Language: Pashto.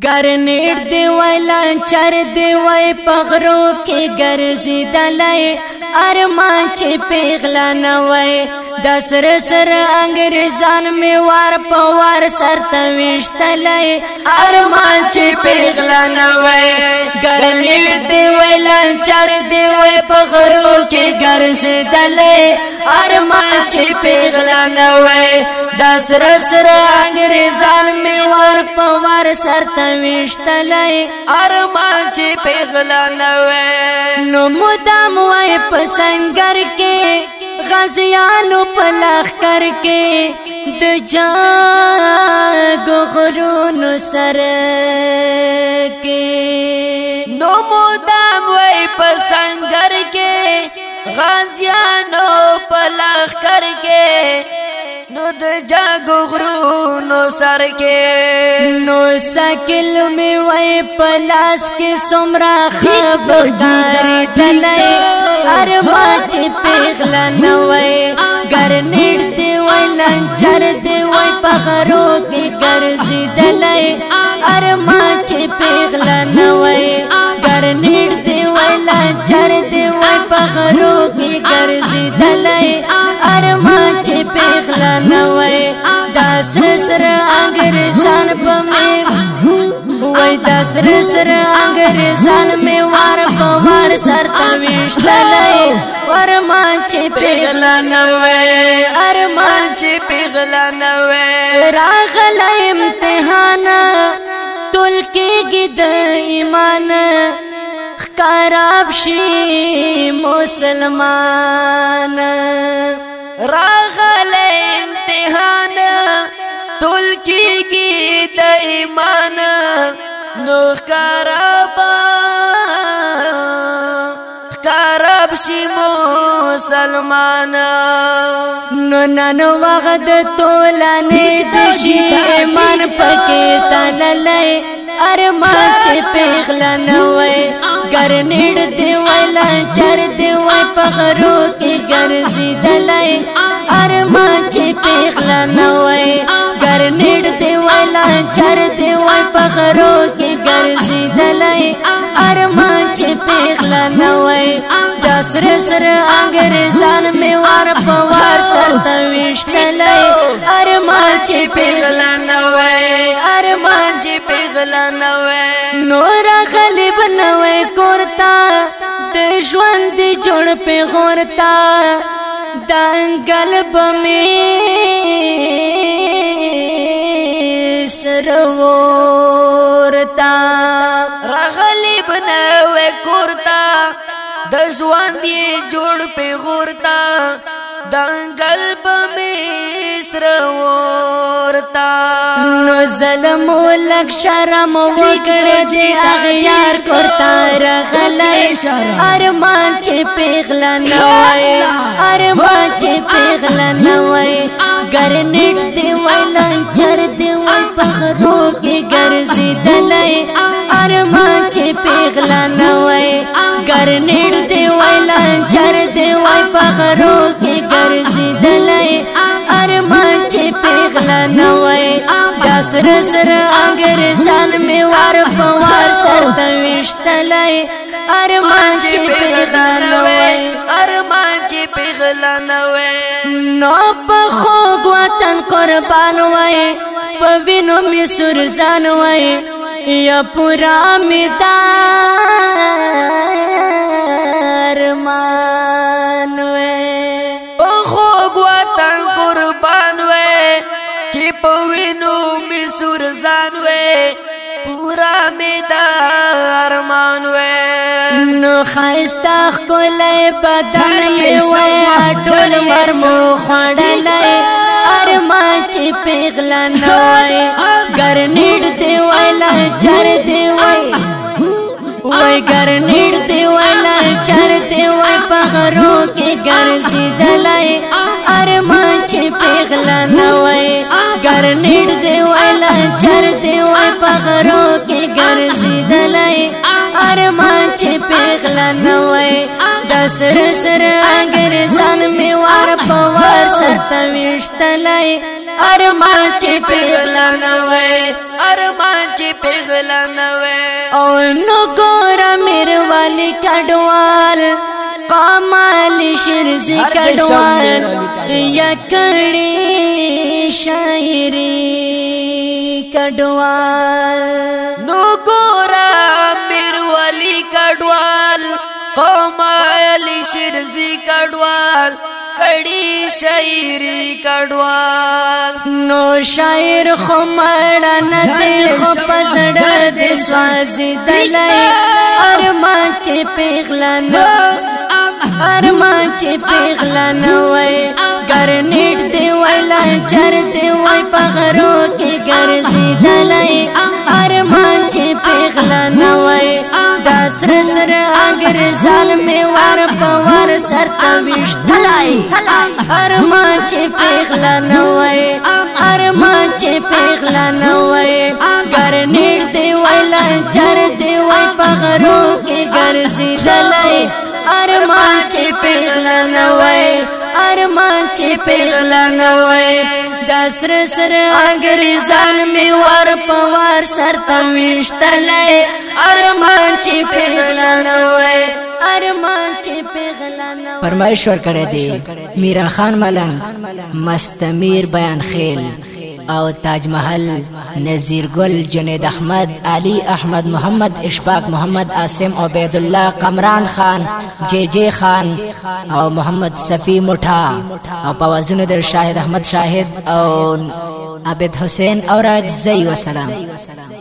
گرنیټ دی وای لانچر دی وای پغرو کې ګرځیدلای ارمان چې پیغلا نه وای د سر سر انګریزان می وار په وار سرته وشتلای ارمان چې پیغلا نه وای گرنیټ دی وای لانچر دی وای پغرو کې ګرځیدلای ارمان چې پیغلا نه وای د سر سر انګریزان می وار په وار سرته وشتلای ارمان چې پیغلا نه وای نو مدام وای پسنګر کې غازیانو پلاخ کر کې د جاګ غرونو سر کې نو مدام وای پسنګر کې غازیانو پلاخ کر کې نو د جاګو غرونو سر کې نو سکل می وای پلاس کې سمرا خبردار دلای ارمان چې پیغلا نه وای گرنیټ دی وای لنچر دی وای پغرو کې ګرځیدلای ارمان چې پیغلا نه وای گرنیټ دی وای لنچر دی وای پغرو کې ګرځیدلای ارمان چې پیغلا نه وای دا سر انګریزان په می وای دا سر انګریزان می وار په وار سرته وشتلای ارمان چې پیغلا نه وای ارمان چې پیغلا نه وای راغله امتحان تل کېږي د ایمان خراب شي مسلمان راغله امتحان تل کېږي د ایمان نو خراب شي مسلمان نو نن وخت تولانه د شي ایمان پکې تللای ارمان چې پیغلا نه وای گرنیټ دی وای لانچر دی وای پغرو کې ګرځیدلای ارمان چې پیغلا نه وای گرنیټ دی وای لانچر دی وای پغرو کې ګرځیدلای ارمان چې پیغلا نه وای د سر سر انګریزان می وار په وار سرته وشتلای ارمان چې پیغلا نه وای ارمان چې پیغلا نه وای نور غالب نه وای کورتا د ژوند جوړ په غورتا دنګل بمې سرورتا غالب نه وای کورتا د ژوند جوړ په غورتا دنګل بمې سرورتا نو ظلم لک شرم وکړه چې اغیار کورتا رغلای ارمان چې پیغلا نه وای ارمان چې پیغلا نه وای گرنیټ دی وای لنچر دی وای پغرو کې ګرځیدلای ارمان چې پیغلا نه وای گرنیټ دی وای لنچر دی وای پغرو کې ګرځیدلای ارمان چې پیغلا نه وای دا سر سر انګریزان می وار په وار سرته وشتلای ارمان چې پیغلا نه وای ارمان چې پیغلا نه وای نو په خوږ وطن قربان وای په وینو می سرزان وای یا پورا می ارمان وای په خوږ وطن قربان وای چې په وینو می سرزان وای پورا می ارمان وای نو خایستا خلای بدن می وای ټول مرمو خړلای ارمان چې پیغلا نه وای گرنیټ دی وای لنچر دی وای وای گرنیټ دی وای لنچر دی وای پغرو کې ګرځیدلای ارمان چې پیغلا نه وای گرنیټ دی وای لنچر دی وای پغرو کې ګرځیدلای ارمان چې پیغلا نه وای د سر سر انګریزان می وار په وار سرته وشتلای ارمان چې پیغلا نه وای ارمان چې پیغلا نه وای او نو ګور امیر والی کډوال کمال شرزی کډوال یا کړي شاعری کډوال نو ګورا امیر والی کډوال کمال شرزی کډوال کړي شاعری کډوال نو شاعر خو مړه نه دی خو پزړه دې سوځي دلای ارمان چې پیغلا نه ارمان چې پیغلا نه وای ګرنیټ دی ویلا چر دی وای پغرو کې ګرځي دلای ارمان چې پیغلا نه وای دا سر سر اگر ظالم ور پور سر توشتلای ارمان چې پیغلا نه وای ارمان چې پیغلا نه وای ګرنیټ دی ویلا چر دی وای پغرو کې ګرځي دلای ارمان چې پیغلا نه وای ارمان چې پیغلا نه وای دا سر سر انګریزان می ور پوار سر توشتلای ارمان چې پیغلا نه وای ارمان چې پیغلا نه وای فرمایش ور کړی دی میرا خان ملنګ مستمیر بیان خیل او تاج محل نذیر گل جنید احمد علی احمد محمد اشفاق محمد عاصم عبید الله قمران خان جے جے خان او محمد صفی مٹھا او پوازونو در شاهد احمد شاهد او عبد حسین اور اجزی وسلام